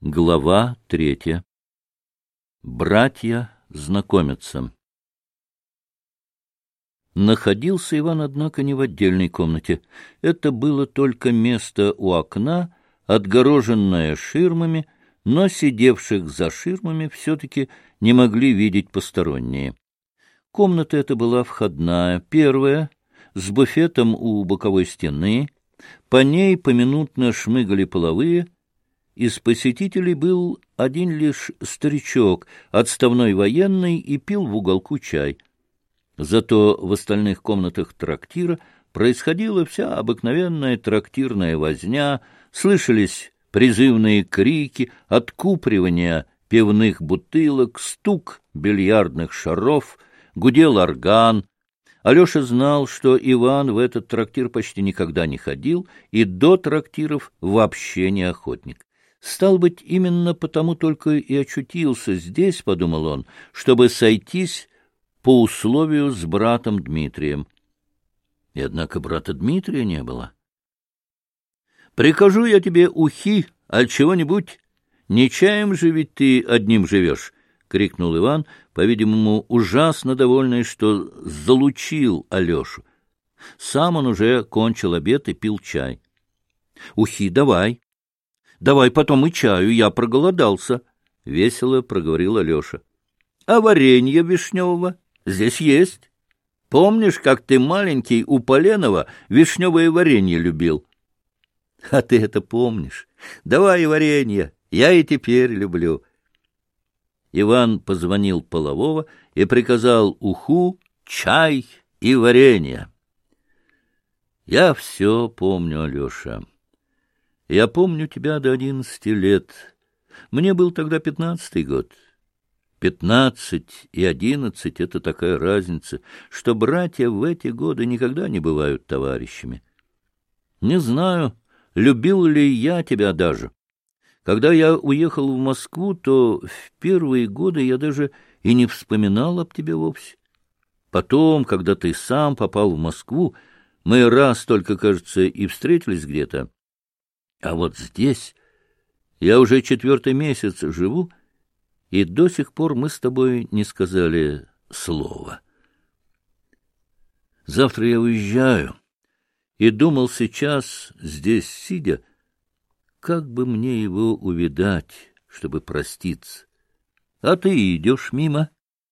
Глава 3. Братья знакомятся. Находился Иван, однако, не в отдельной комнате. Это было только место у окна, отгороженное ширмами, но сидевших за ширмами все-таки не могли видеть посторонние. Комната эта была входная, первая, с буфетом у боковой стены, по ней поминутно шмыгали половые. Из посетителей был один лишь старичок, отставной военный, и пил в уголку чай. Зато в остальных комнатах трактира происходила вся обыкновенная трактирная возня, слышались призывные крики, откупоривание пивных бутылок, стук бильярдных шаров, гудел орган. Алеша знал, что Иван в этот трактир почти никогда не ходил и до трактиров вообще не охотник. Стал быть, именно потому только и очутился здесь, — подумал он, — чтобы сойтись по условию с братом Дмитрием. И однако брата Дмитрия не было. — Прикажу я тебе ухи от чего-нибудь. Не чаем же ведь ты одним живешь, — крикнул Иван, по-видимому, ужасно довольный, что залучил Алешу. Сам он уже кончил обед и пил чай. — Ухи давай. Давай потом и чаю, я проголодался, — весело проговорил Алеша. — А варенье вишневого здесь есть. Помнишь, как ты маленький у Поленова вишневое варенье любил? — А ты это помнишь. Давай варенье, я и теперь люблю. Иван позвонил Полового и приказал уху, чай и варенье. — Я все помню, Алеша. Я помню тебя до 11 лет. Мне был тогда 15-й год. 15 и 11 — это такая разница, что братья в эти годы никогда не бывают товарищами. Не знаю, любил ли я тебя даже. Когда я уехал в Москву, то в первые годы я даже и не вспоминал об тебе вовсе. Потом, когда ты сам попал в Москву, мы раз только, кажется, и встретились где-то. А вот здесь я уже 4-й месяц живу, и до сих пор мы с тобой не сказали слова. Завтра я уезжаю, и думал сейчас, здесь сидя, как бы мне его увидать, чтобы проститься. А ты идешь мимо.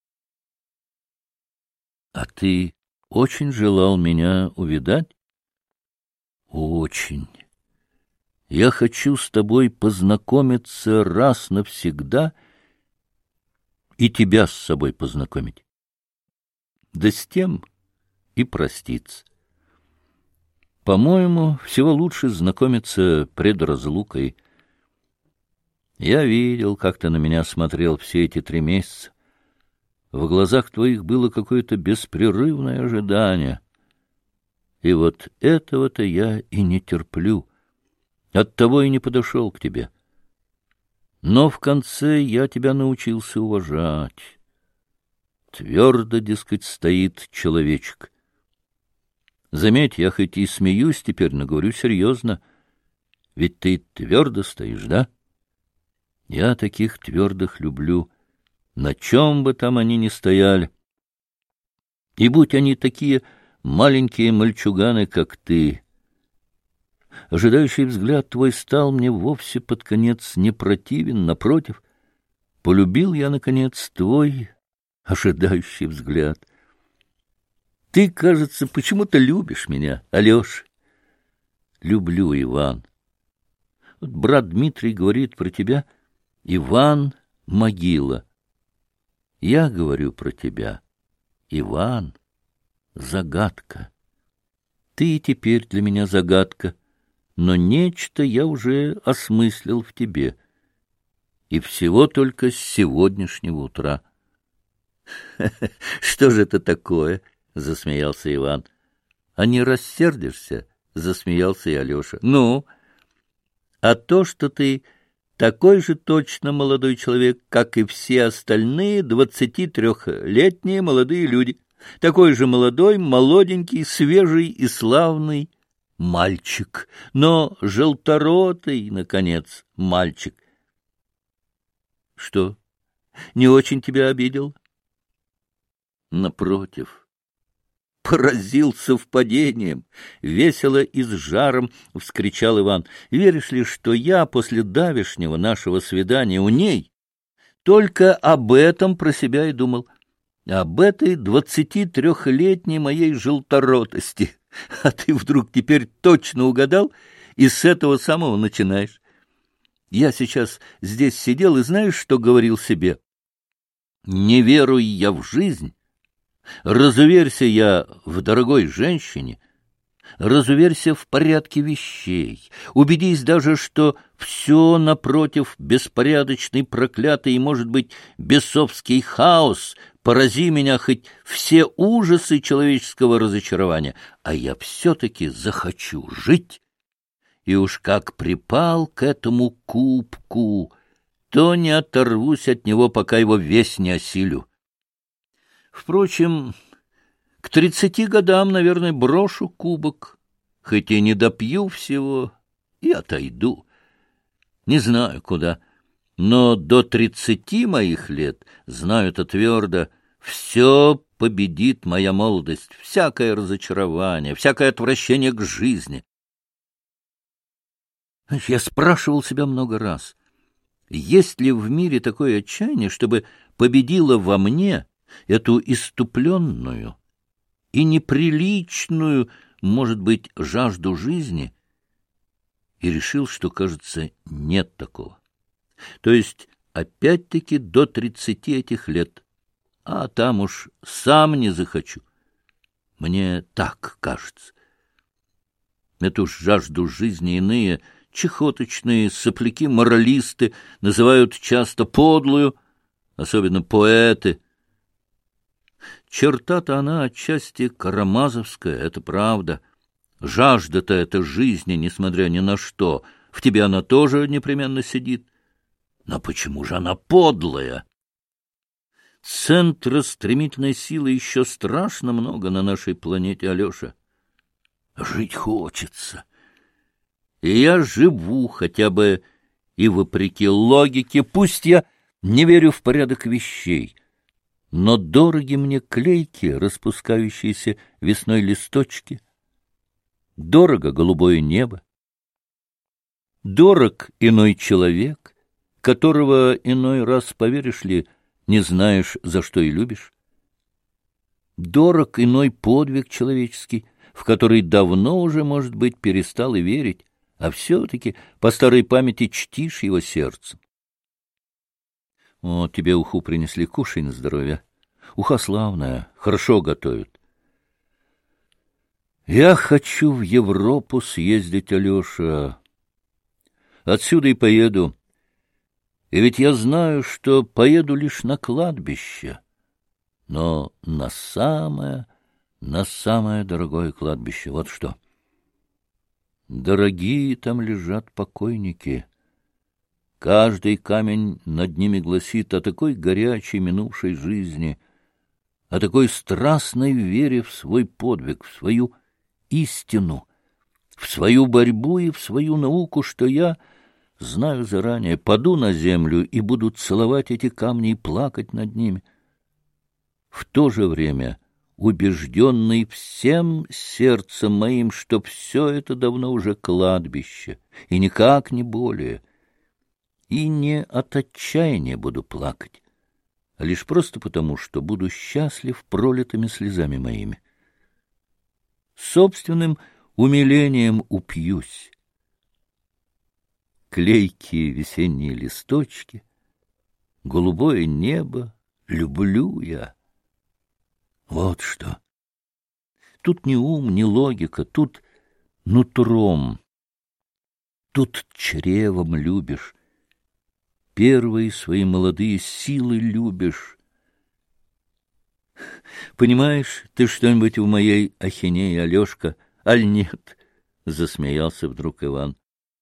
А ты очень желал меня увидать? Очень. Я хочу с тобой познакомиться раз навсегда и тебя с собой познакомить. Да с тем и проститься. По-моему, всего лучше знакомиться пред разлукой. Я видел, как ты на меня смотрел все эти 3 месяца. В глазах твоих было какое-то беспрерывное ожидание. И вот этого-то я и не терплю. Оттого и не подошел к тебе. Но в конце я тебя научился уважать. Твердо, дескать, стоит человечек. Заметь, я хоть и смеюсь теперь, но говорю серьезно. Ведь ты твердо стоишь, да? Я таких твердых люблю, на чем бы там они ни стояли. И будь они такие маленькие мальчуганы, как ты. Ожидающий взгляд твой стал мне вовсе под конец не противен, напротив. Полюбил я, наконец, твой ожидающий взгляд. Ты, кажется, почему-то любишь меня, Алеша. Люблю, Иван. Вот брат Дмитрий говорит про тебя: Иван — могила. Я говорю про тебя: Иван — загадка. Ты теперь для меня загадка. Но нечто я уже осмыслил в тебе, и всего только с сегодняшнего утра. — Что же это такое? — засмеялся Иван. — А не рассердишься? — засмеялся и Алеша. — Ну? — А то, что ты такой же точно молодой человек, как и все остальные 23-летние молодые люди. Такой же молодой, молоденький, свежий и славный мальчик, но желторотый, наконец, мальчик. Что, не очень тебя обидел? Напротив, поразил совпадением, весело и с жаром вскричал Иван. Веришь ли, что я после давешнего нашего свидания у ней только об этом про себя и думал, об этой 23-летней моей желторотости. А ты вдруг теперь точно угадал и с этого самого начинаешь. Я сейчас здесь сидел и знаешь, что говорил себе? Не веруй я в жизнь, разуверься я в дорогой женщине, разуверься в порядке вещей, убедись даже, что все, напротив, беспорядочный, проклятый и, может быть, бесовский хаос, порази меня хоть все ужасы человеческого разочарования, а я все-таки захочу жить, и уж как припал к этому кубку, то не оторвусь от него, пока его весь не осилю. Впрочем, к 30 годам, наверное, брошу кубок, хоть и не допью всего, и отойду. Не знаю, куда, но до 30 моих лет, знаю это твердо, все победит моя молодость, всякое разочарование, всякое отвращение к жизни. Я спрашивал себя много раз, есть ли в мире такое отчаяние, чтобы победило во мне эту иступленную и неприличную, может быть, жажду жизни, и решил, что, кажется, нет такого. То есть, опять-таки, до 30 этих лет, а там уж сам не захочу. Мне так кажется. Эту жажду жизни иные, чехоточные сопляки-моралисты называют часто подлую, особенно поэты. Черта-то она отчасти карамазовская, это правда. Жажда-то эта жизни, несмотря ни на что, в тебе она тоже непременно сидит. Но почему же она подлая? Центра стремительной силы еще страшно много на нашей планете, Алеша. Жить хочется. И я живу хотя бы и вопреки логике, пусть я не верю в порядок вещей, но дороги мне клейки, распускающиеся весной листочки, дорого голубое небо, дорог иной человек, которого иной раз, поверишь ли, не знаешь, за что и любишь, дорог иной подвиг человеческий, в который давно уже, может быть, перестал и верить, а все-таки по старой памяти чтишь его сердцем. О, тебе уху принесли, кушай на здоровье. Уха славная, хорошо готовят. Я хочу в Европу съездить, Алеша. Отсюда и поеду. И ведь я знаю, что поеду лишь на кладбище, но на самое дорогое кладбище. Вот что. Дорогие там лежат покойники. Каждый камень над ними гласит о такой горячей минувшей жизни, о такой страстной вере в свой подвиг, в свою истину, в свою борьбу и в свою науку, что я, знаю заранее, паду на землю и буду целовать эти камни и плакать над ними. В то же время убежденный всем сердцем моим, что все это давно уже кладбище, и никак не более, и не от отчаяния буду плакать, а лишь просто потому, что буду счастлив пролитыми слезами моими. Собственным умилением упьюсь. Клейкие весенние листочки, голубое небо люблю я. Вот что. Тут не ум, не логика, тут нутром, тут чревом любишь, первые свои молодые силы любишь. Понимаешь ты что-нибудь в моей ахинее, Алешка, аль нет? — засмеялся вдруг Иван.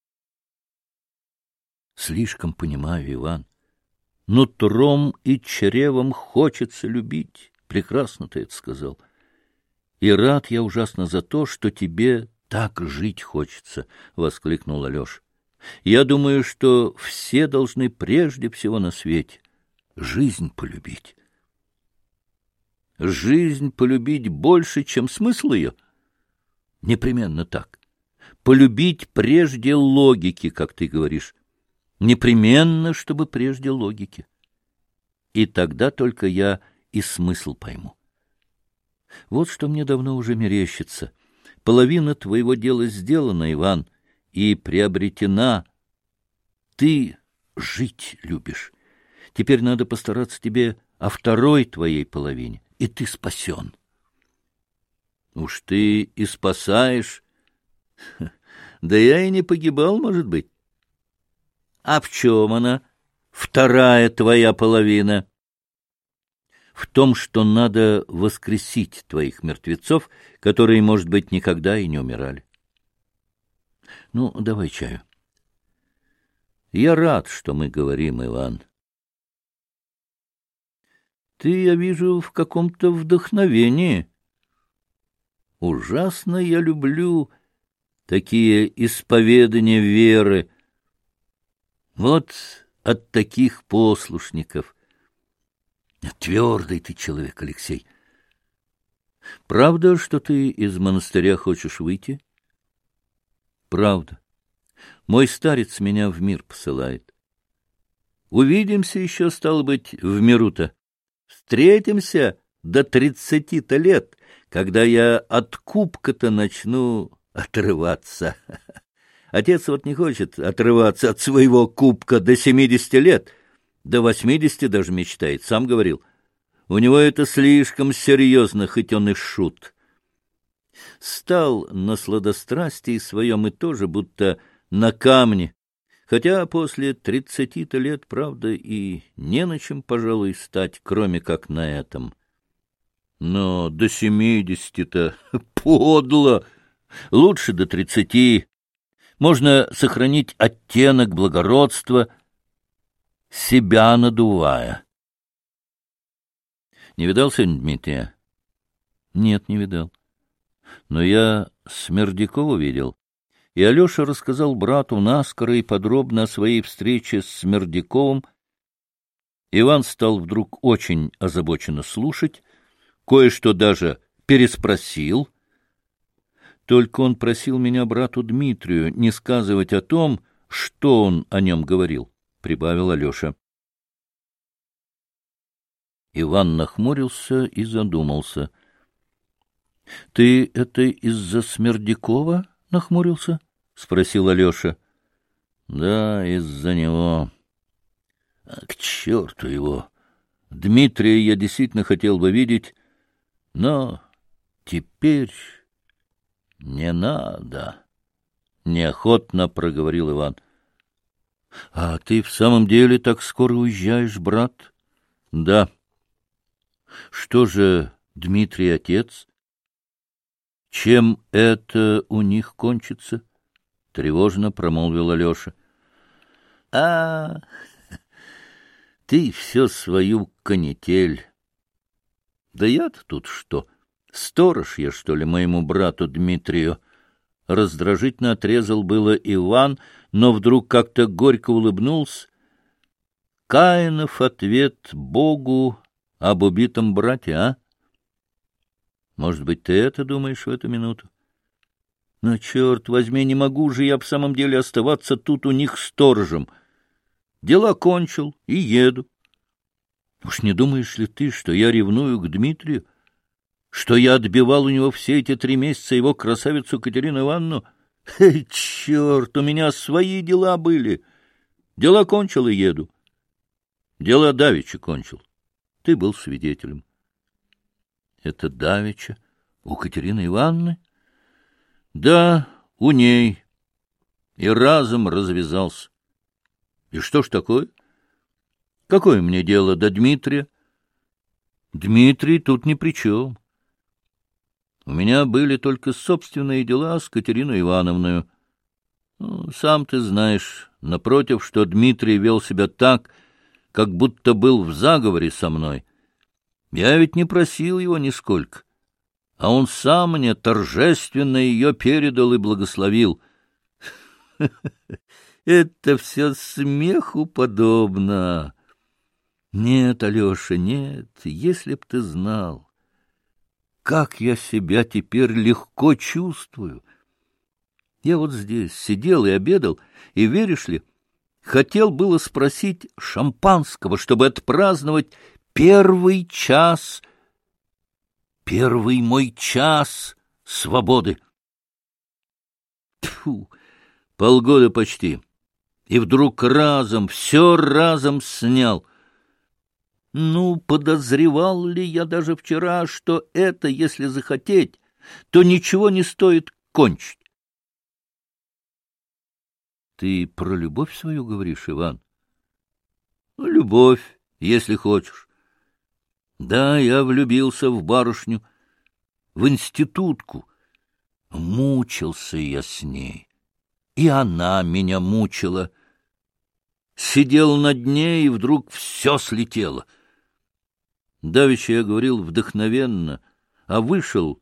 Слишком понимаю, Иван. Нутром и чревом хочется любить. Прекрасно ты это сказал. И рад я ужасно за то, что тебе так жить хочется, — воскликнул Алеша. Я думаю, что все должны прежде всего на свете жизнь полюбить. Жизнь полюбить больше, чем смысл ее? Непременно так. Полюбить прежде логики, как ты говоришь. Непременно, чтобы прежде логики. И тогда только я и смысл пойму. Вот что мне давно уже мерещится. Половина твоего дела сделана, Иван, и приобретена. Ты жить любишь. Теперь надо постараться тебе о второй твоей половине, и ты спасен. Уж ты и спасаешь. Да я и не погибал, может быть. А в чем она, вторая твоя половина? В том, что надо воскресить твоих мертвецов, которые, может быть, никогда и не умирали. Ну, давай чаю. Я рад, что мы говорим, Иван. Ты, я вижу, в каком-то вдохновении. Ужасно я люблю такие исповедания веры. Вот от таких послушников. Твердый ты человек, Алексей. Правда, что ты из монастыря хочешь выйти? Правда. Мой старец меня в мир посылает. Увидимся еще, стало быть, в миру-то. Встретимся до 30-то лет, когда я от кубка-то начну отрываться. Отец вот не хочет отрываться от своего кубка до 70 лет, до 80 даже мечтает, сам говорил. У него это слишком серьезно, хоть он и шут. Стал на сладострастии своем и тоже будто на камне, хотя после 30-то лет, правда, и не на чем, пожалуй, стать, кроме как на этом. Но до 70-то подло, лучше до 30. Можно сохранить оттенок благородства, себя надувая. Не видал сегодня Дмитрия? Нет, не видал. Но я Смердякова видел. И Алеша рассказал брату наскоро и подробно о своей встрече с Смердяковым. Иван стал вдруг очень озабоченно слушать, кое-что даже переспросил. Только он просил меня брату Дмитрию не сказывать о том, что он о нем говорил, — прибавил Алеша. Иван нахмурился и задумался. — Ты это из-за Смердякова нахмурился? — спросил Алеша. — Да, из-за него. К черту его! Дмитрия я действительно хотел бы видеть, но теперь не надо, — неохотно проговорил Иван. — А ты в самом деле так скоро уезжаешь, брат? — Да. — Что же, Дмитрий отец? Чем это у них кончится? — тревожно промолвил Алеша. — ты все свою канитель. Да я-то тут что? Сторож я, что ли, моему брату Дмитрию? Раздражительно отрезал было Иван, но вдруг как-то горько улыбнулся. Каинов ответ Богу об убитом брате, а? Может быть, ты это думаешь в эту минуту? Но, черт возьми, не могу же я в самом деле оставаться тут у них сторожем. Дела кончил и еду. Уж не думаешь ли ты, что я ревную к Дмитрию? Что я отбивал у него все эти 3 месяца его красавицу Катерину Ивановну? Черт, у меня свои дела были. Дела кончил и еду. Дела давеча кончил. Ты был свидетелем. Это давеча у Катерины Ивановны? Да, у ней. И разом развязался. И что ж такое? Какое мне дело до Дмитрия? Дмитрий тут ни при чем. У меня были только собственные дела с Катериной Ивановной. Ну, сам ты знаешь, напротив, что Дмитрий вел себя так, как будто был в заговоре со мной. Я ведь не просил его нисколько, а он сам мне торжественно ее передал и благословил. Это все смеху подобно. Нет, Алеша, нет, если б ты знал, как я себя теперь легко чувствую. Я вот здесь сидел и обедал, и, веришь ли, хотел было спросить шампанского, чтобы отпраздновать первый мой час свободы. Тьфу, полгода почти, и вдруг все разом снял. Ну, подозревал ли я даже вчера, что это, если захотеть, то ничего не стоит кончить? Ты про любовь свою говоришь, Иван? Любовь, если хочешь. Да, я влюбился в барышню, в институтку. Мучился я с ней, и она меня мучила. Сидел над ней, и вдруг все слетело. Давеча я говорил вдохновенно, а вышел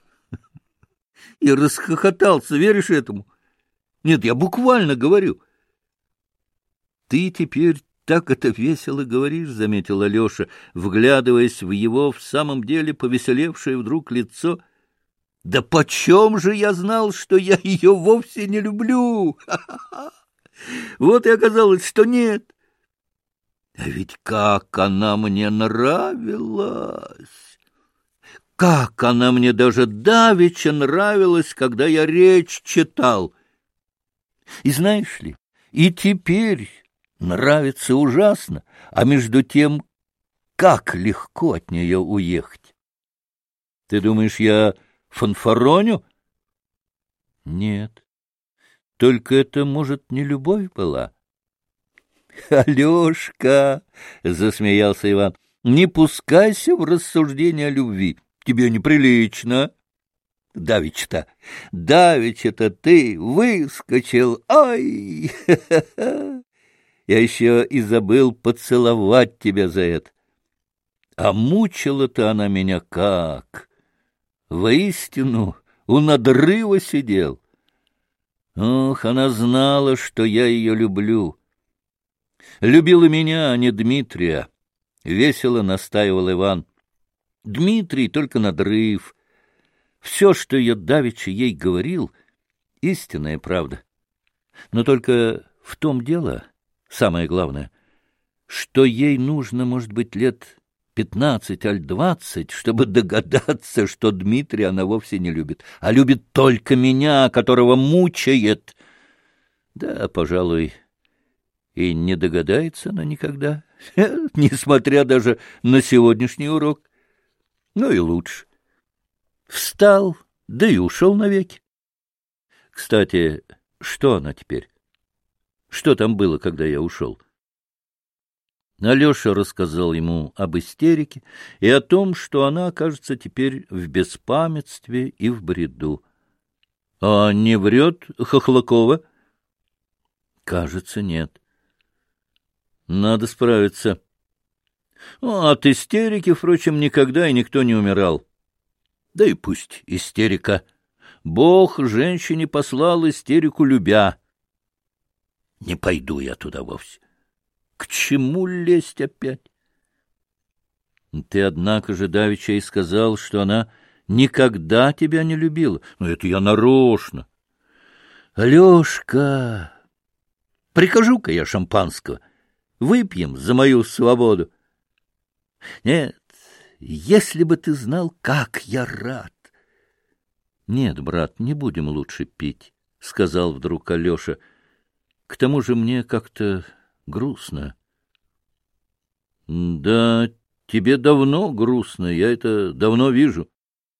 и расхохотался, веришь этому? Нет, я буквально говорю. Ты теперь так это весело говоришь, — заметил Алеша, вглядываясь в его в самом деле повеселевшее вдруг лицо. Да почем же я знал, что я ее вовсе не люблю? Ха-ха-ха! Вот и оказалось, что нет. А ведь как она мне нравилась! Как она мне даже давеча нравилась, когда я речь читал! И знаешь ли, и теперь нравится ужасно, а между тем, как легко от нее уехать. Ты думаешь, я фанфароню? Нет, только это, может, не любовь была? Алешка, — засмеялся Иван, — не пускайся в рассуждения о любви, тебе неприлично. Давеча-то ты выскочил, ай! Я еще и забыл поцеловать тебя за это. А мучила-то она меня как! Воистину, у надрыва сидел. Ох, она знала, что я ее люблю. Любила меня, а не Дмитрия, — весело настаивал Иван. Дмитрий только надрыв. Все, что я давеча ей говорил, — истинная правда. Но только в том дело, самое главное, что ей нужно, может быть, лет 15 аль 20, чтобы догадаться, что Дмитрия она вовсе не любит, а любит только меня, которого мучает. Да, пожалуй, и не догадается она никогда, несмотря даже на сегодняшний урок. Ну и лучше. Встал, да и ушел навеки. Кстати, что она теперь? Что там было, когда я ушел? Алеша рассказал ему об истерике и о том, что она окажется теперь в беспамятстве и в бреду. — А не врет Хохлакова? — Кажется, нет. — Надо справиться. От истерики, впрочем, никогда и никто не умирал. Да и пусть истерика. Бог женщине послал истерику любя. Не пойду я туда вовсе. К чему лезть опять? Ты, однако же, давеча и сказал, что она никогда тебя не любила. Ну, это я нарочно. Алешка, прикажу-ка я шампанского. Выпьем за мою свободу. Нет, если бы ты знал, как я рад. Нет, брат, не будем лучше пить, — сказал вдруг Алеша. К тому же мне как-то грустно. Да, тебе давно грустно, я это давно вижу.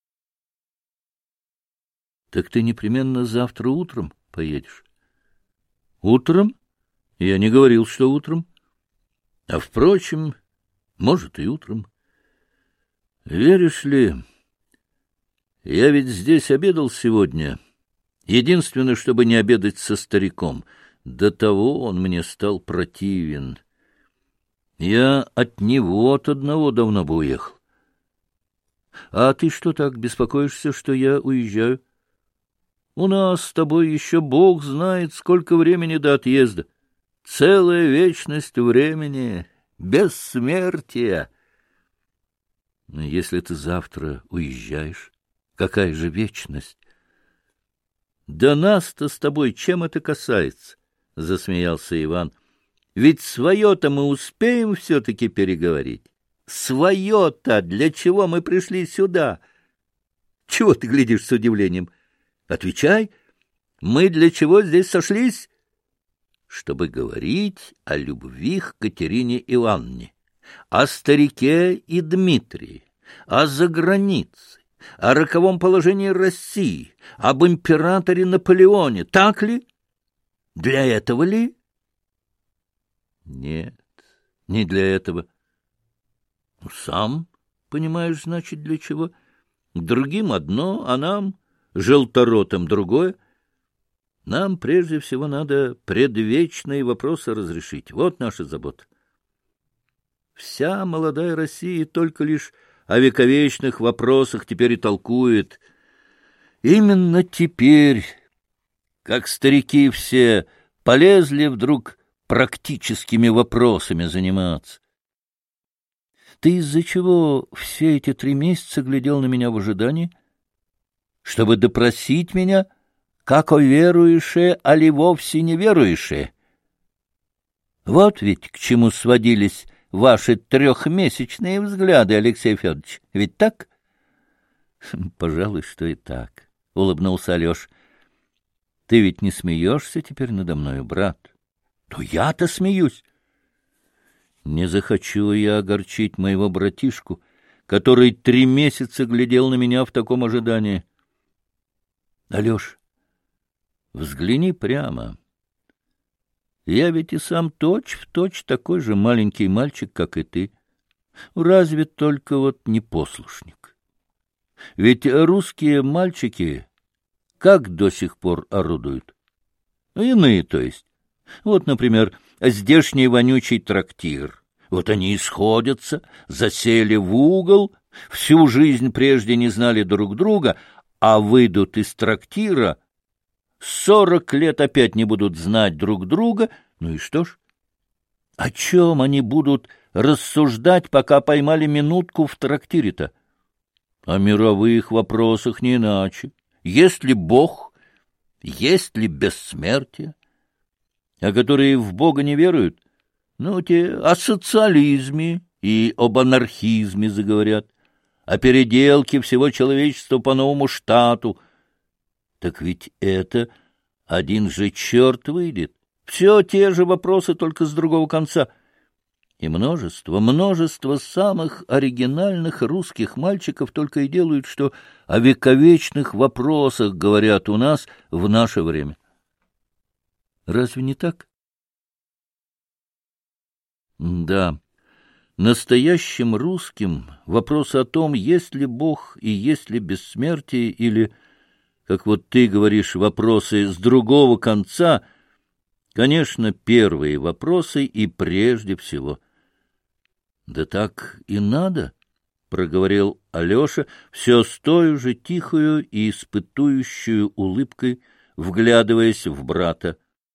Так ты непременно завтра утром поедешь? Утром? Я не говорил, что утром. А, впрочем, может, и утром. Веришь ли, я ведь здесь обедал сегодня. Единственное, чтобы не обедать со стариком. До того он мне стал противен. Я от него от одного давно бы уехал. А ты что так беспокоишься, что я уезжаю? У нас с тобой еще Бог знает, сколько времени до отъезда. Целая вечность времени, бессмертия. Но если ты завтра уезжаешь, какая же вечность? Да нас-то с тобой чем это касается? — засмеялся Иван. — Ведь свое-то мы успеем все-таки переговорить. Свое-то для чего мы пришли сюда? Чего ты глядишь с удивлением? Отвечай, мы для чего здесь сошлись? Чтобы говорить о любви к Катерине Ивановне, о старике и Дмитрии, о загранице, о роковом положении России, об императоре Наполеоне. Так ли? Для этого ли? Нет, не для этого. Сам понимаешь, значит, для чего? Другим одно, а нам, желторотым, другое. Нам прежде всего надо предвечные вопросы разрешить. Вот наша забота. Вся молодая Россия только лишь о вековечных вопросах теперь и толкует. Именно теперь, как старики все полезли вдруг практическими вопросами заниматься. Ты из-за чего все эти 3 месяца глядел на меня в ожидании? Чтобы допросить меня, как о верующее, али вовсе не верующее. Вот ведь к чему сводились ваши 3-месячные взгляды, Алексей Федорович. Ведь так? — Пожалуй, что и так, — улыбнулся Алеша. — Ты ведь не смеешься теперь надо мною, брат? — То я-то смеюсь. Не захочу я огорчить моего братишку, который 3 месяца глядел на меня в таком ожидании. Алеш, взгляни прямо. Я ведь и сам точь-в-точь такой же маленький мальчик, как и ты. Разве только вот непослушник. Ведь русские мальчики как до сих пор орудуют? Иные, то есть. Вот, например, здешний вонючий трактир. Вот они и сходятся, засели в угол, всю жизнь прежде не знали друг друга, а выйдут из трактира, 40 лет опять не будут знать друг друга. Ну и что ж? О чем они будут рассуждать, пока поймали минутку в трактире-то? О мировых вопросах не иначе. Есть ли Бог? Есть ли бессмертие? А которые в Бога не веруют, ну, те о социализме и об анархизме заговорят, о переделке всего человечества по новому штату. Так ведь это один же черт выйдет. Все те же вопросы, только с другого конца. И множество самых оригинальных русских мальчиков только и делают, что о вековечных вопросах говорят у нас в наше время. Разве не так? Да, настоящим русским вопрос о том, есть ли Бог и есть ли бессмертие, или, как вот ты говоришь, вопросы с другого конца, конечно, первые вопросы и прежде всего. Да так и надо, — проговорил Алеша, все с той же тихою и испытующую улыбкой, вглядываясь в брата.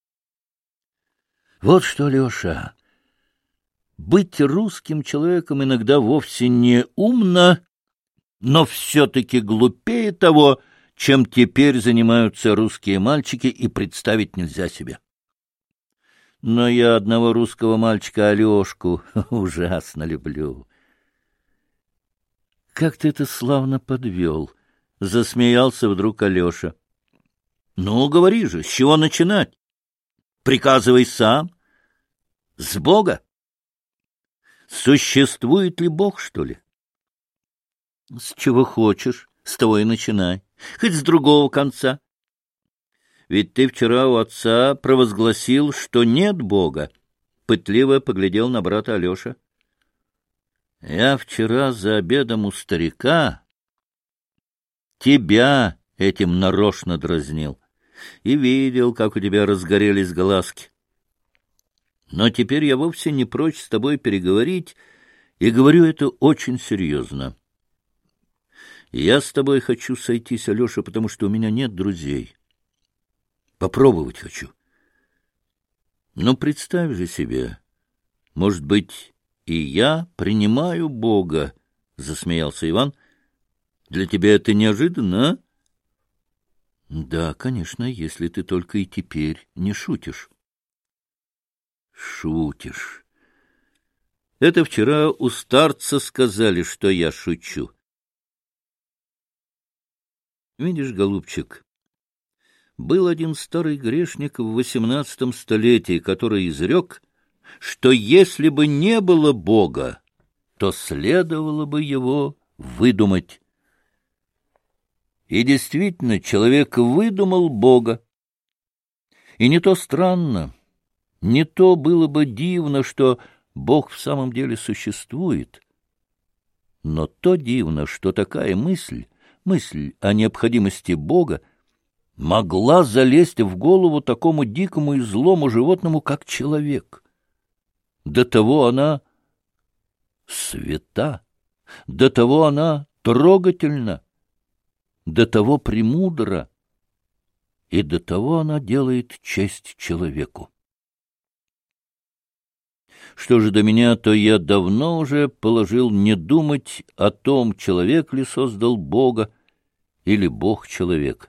Вот что, Леша, быть русским человеком иногда вовсе не умно, но все-таки глупее того, чем теперь занимаются русские мальчики, и представить нельзя себе. Но я одного русского мальчика, Алешку, ужасно люблю. — Как ты это славно подвел! — засмеялся вдруг Алеша. — Ну, говори же, с чего начинать? Приказывай сам. С Бога? Существует ли Бог, что ли? С чего хочешь, с того и начинай. Хоть с другого конца. Ведь ты вчера у отца провозгласил, что нет Бога. Пытливо поглядел на брата Алеша. Я вчера за обедом у старика тебя этим нарочно дразнил и видел, как у тебя разгорелись глазки. Но теперь я вовсе не прочь с тобой переговорить, и говорю это очень серьезно. Я с тобой хочу сойтись, Алеша, потому что у меня нет друзей. Попробовать хочу. Но представь же себе, может быть, и я принимаю Бога, — засмеялся Иван. — Для тебя это неожиданно, а? — Да, конечно, если ты только и теперь не шутишь. — Шутишь. Это вчера у старца сказали, что я шучу. Видишь, голубчик, был один старый грешник в 18 столетии, который изрек, что если бы не было Бога, то следовало бы его выдумать. И действительно, человек выдумал Бога. И не то странно, не то было бы дивно, что Бог в самом деле существует, но то дивно, что такая мысль о необходимости Бога, могла залезть в голову такому дикому и злому животному, как человек. До того она свята, до того она трогательна, до того премудра, и до того она делает честь человеку. Что же до меня, то я давно уже положил не думать о том, человек ли создал Бога или Бог человек.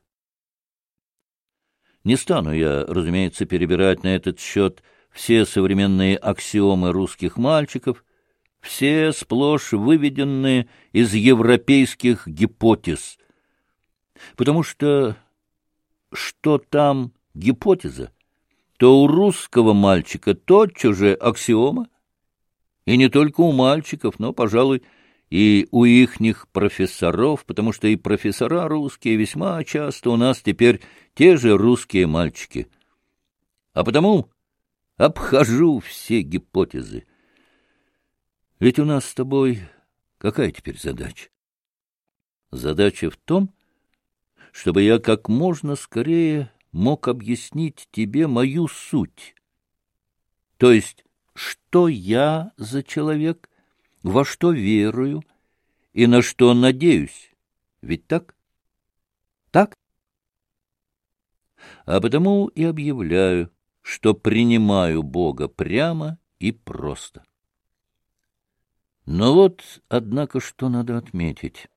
Не стану я, разумеется, перебирать на этот счет все современные аксиомы русских мальчиков, все сплошь выведенные из европейских гипотез, потому что там гипотеза, то у русского мальчика тотчас же аксиома, и не только у мальчиков, но, пожалуй, и у ихних профессоров, потому что и профессора русские весьма часто у нас теперь те же русские мальчики. А потому обхожу все гипотезы. Ведь у нас с тобой какая теперь задача? Задача в том, чтобы я как можно скорее мог объяснить тебе мою суть. То есть, что я за человек, во что верую и на что надеюсь. Ведь так? Так? А потому и объявляю, что принимаю Бога прямо и просто. Но вот, однако, что надо отметить.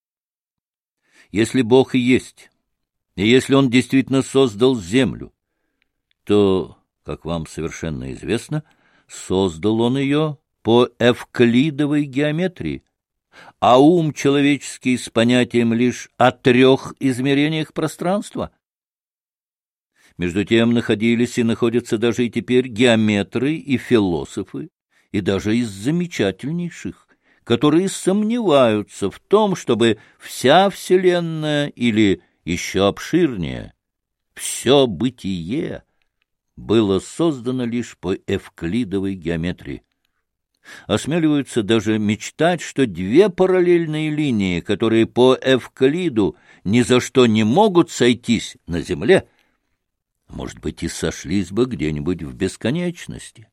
Если Бог и есть, и если Он действительно создал землю, то, как вам совершенно известно, создал Он ее по эвклидовой геометрии, а ум человеческий с понятием лишь о 3 измерениях пространства. Между тем находились и находятся даже и теперь геометры и философы, и даже из замечательнейших, которые сомневаются в том, чтобы вся Вселенная или еще обширнее, все бытие было создано лишь по эвклидовой геометрии. Осмеливаются даже мечтать, что 2 параллельные линии, которые по Эвклиду ни за что не могут сойтись на Земле, может быть, и сошлись бы где-нибудь в бесконечности.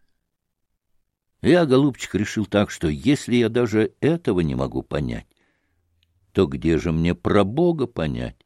Я, голубчик, решил так, что если я даже этого не могу понять, то где же мне про Бога понять?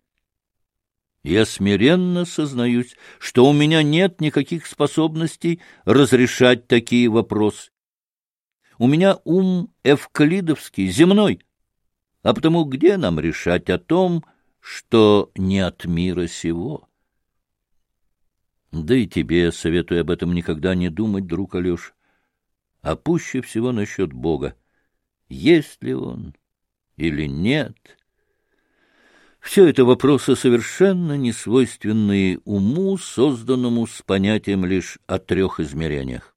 Я смиренно сознаюсь, что у меня нет никаких способностей разрешать такие вопросы. У меня ум эвклидовский, земной, а потому где нам решать о том, что не от мира сего? Да и тебе советую об этом никогда не думать, друг Алеша, а пуще всего насчет Бога. Есть ли Он или нет? Все это вопросы совершенно несвойственные уму, созданному с понятием лишь о 3 измерениях.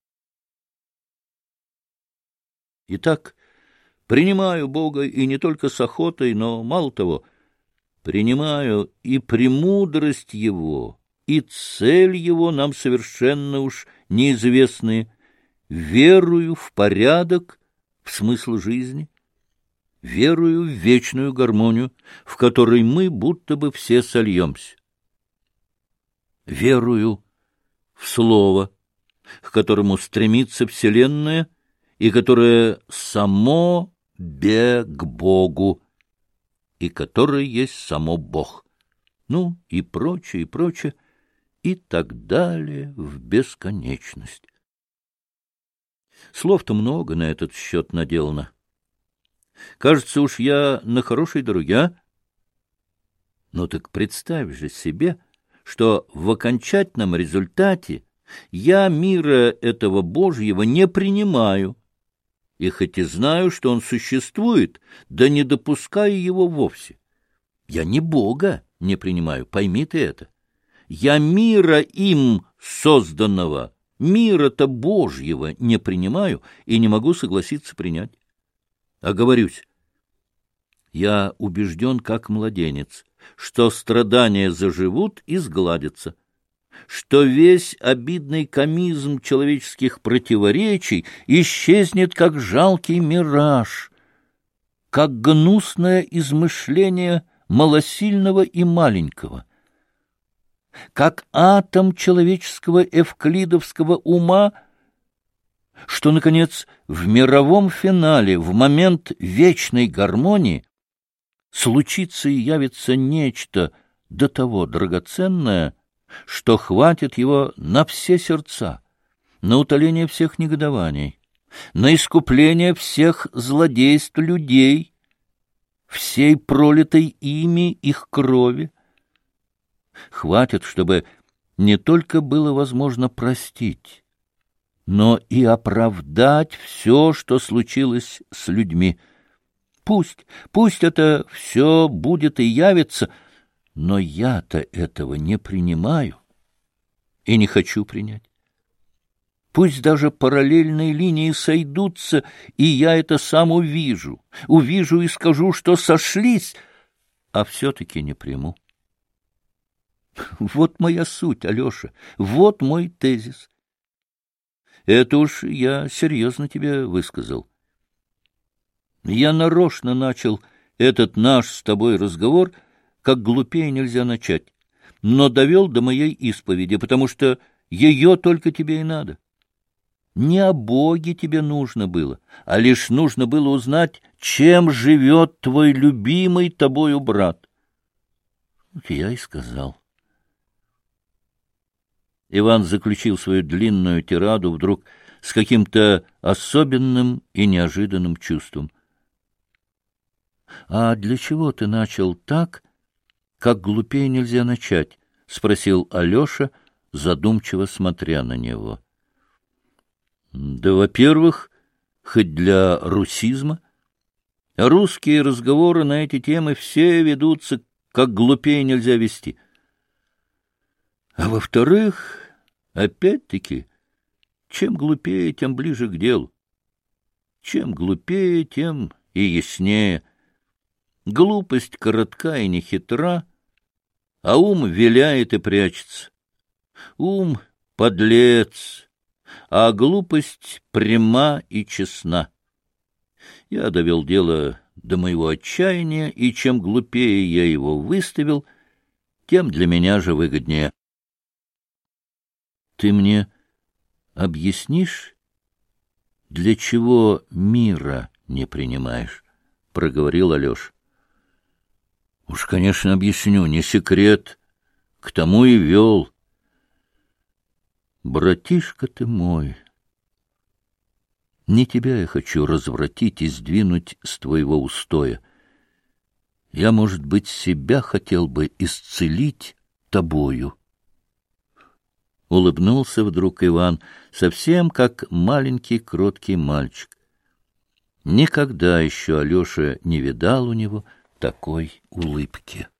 Итак, принимаю Бога и не только с охотой, но, мало того, принимаю и премудрость Его, и цель Его нам совершенно уж неизвестные, верую в порядок, в смысл жизни, верую в вечную гармонию, в которой мы будто бы все сольемся. Верую в Слово, к которому стремится Вселенная, и которое само к Богу, и которое есть само Бог. ну и прочее, и так далее в бесконечность. Слов-то много на этот счет наделано. Кажется, уж я на хорошей дороге, а? Ну так представь же себе, что в окончательном результате я мира этого Божьего не принимаю, и хоть и знаю, что он существует, да не допускаю его вовсе. Я не Бога не принимаю, пойми ты это. Я мира им созданного, мира-то Божьего не принимаю и не могу согласиться принять. Оговорюсь, я убежден, как младенец, что страдания заживут и сгладятся, что весь обидный комизм человеческих противоречий исчезнет, как жалкий мираж, как гнусное измышление малосильного и маленького, как атом человеческого эвклидовского ума, что, наконец, в мировом финале, в момент вечной гармонии, случится и явится нечто до того драгоценное, что хватит его на все сердца, на утоление всех негодований, на искупление всех злодейств людей, всей пролитой ими их крови. Хватит, чтобы не только было возможно простить, но и оправдать все, что случилось с людьми. Пусть это все будет и явится, но я-то этого не принимаю и не хочу принять. Пусть даже параллельные линии сойдутся, и я это сам увижу и скажу, что сошлись, а все-таки не приму. Вот моя суть, Алеша, вот мой тезис. Это уж я серьезно тебе высказал. Я нарочно начал этот наш с тобой разговор, как глупее нельзя начать, но довел до моей исповеди, потому что ее только тебе и надо. Не о Боге тебе нужно было, а лишь нужно было узнать, чем живет твой любимый тобою брат. Вот я и сказал. Иван заключил свою длинную тираду вдруг с каким-то особенным и неожиданным чувством. — А для чего ты начал так, как глупее нельзя начать? — спросил Алеша, задумчиво смотря на него. — Да, во-первых, хоть для русизма. Русские разговоры на эти темы все ведутся, как глупее нельзя вести. А во-вторых, опять-таки, чем глупее, тем ближе к делу. Чем глупее, тем и яснее. Глупость коротка и нехитра, а ум виляет и прячется. Ум — подлец, а глупость пряма и честна. Я довел дело до моего отчаяния, и чем глупее я его выставил, тем для меня же выгоднее. Ты мне объяснишь, для чего мира не принимаешь? — проговорил Алеша. — Уж, конечно, объясню, не секрет, к тому и вел. Братишка ты мой, не тебя я хочу развратить и сдвинуть с твоего устоя. Я, может быть, себя хотел бы исцелить тобою. Улыбнулся вдруг Иван, совсем как маленький кроткий мальчик. Никогда еще Алеша не видал у него такой улыбки.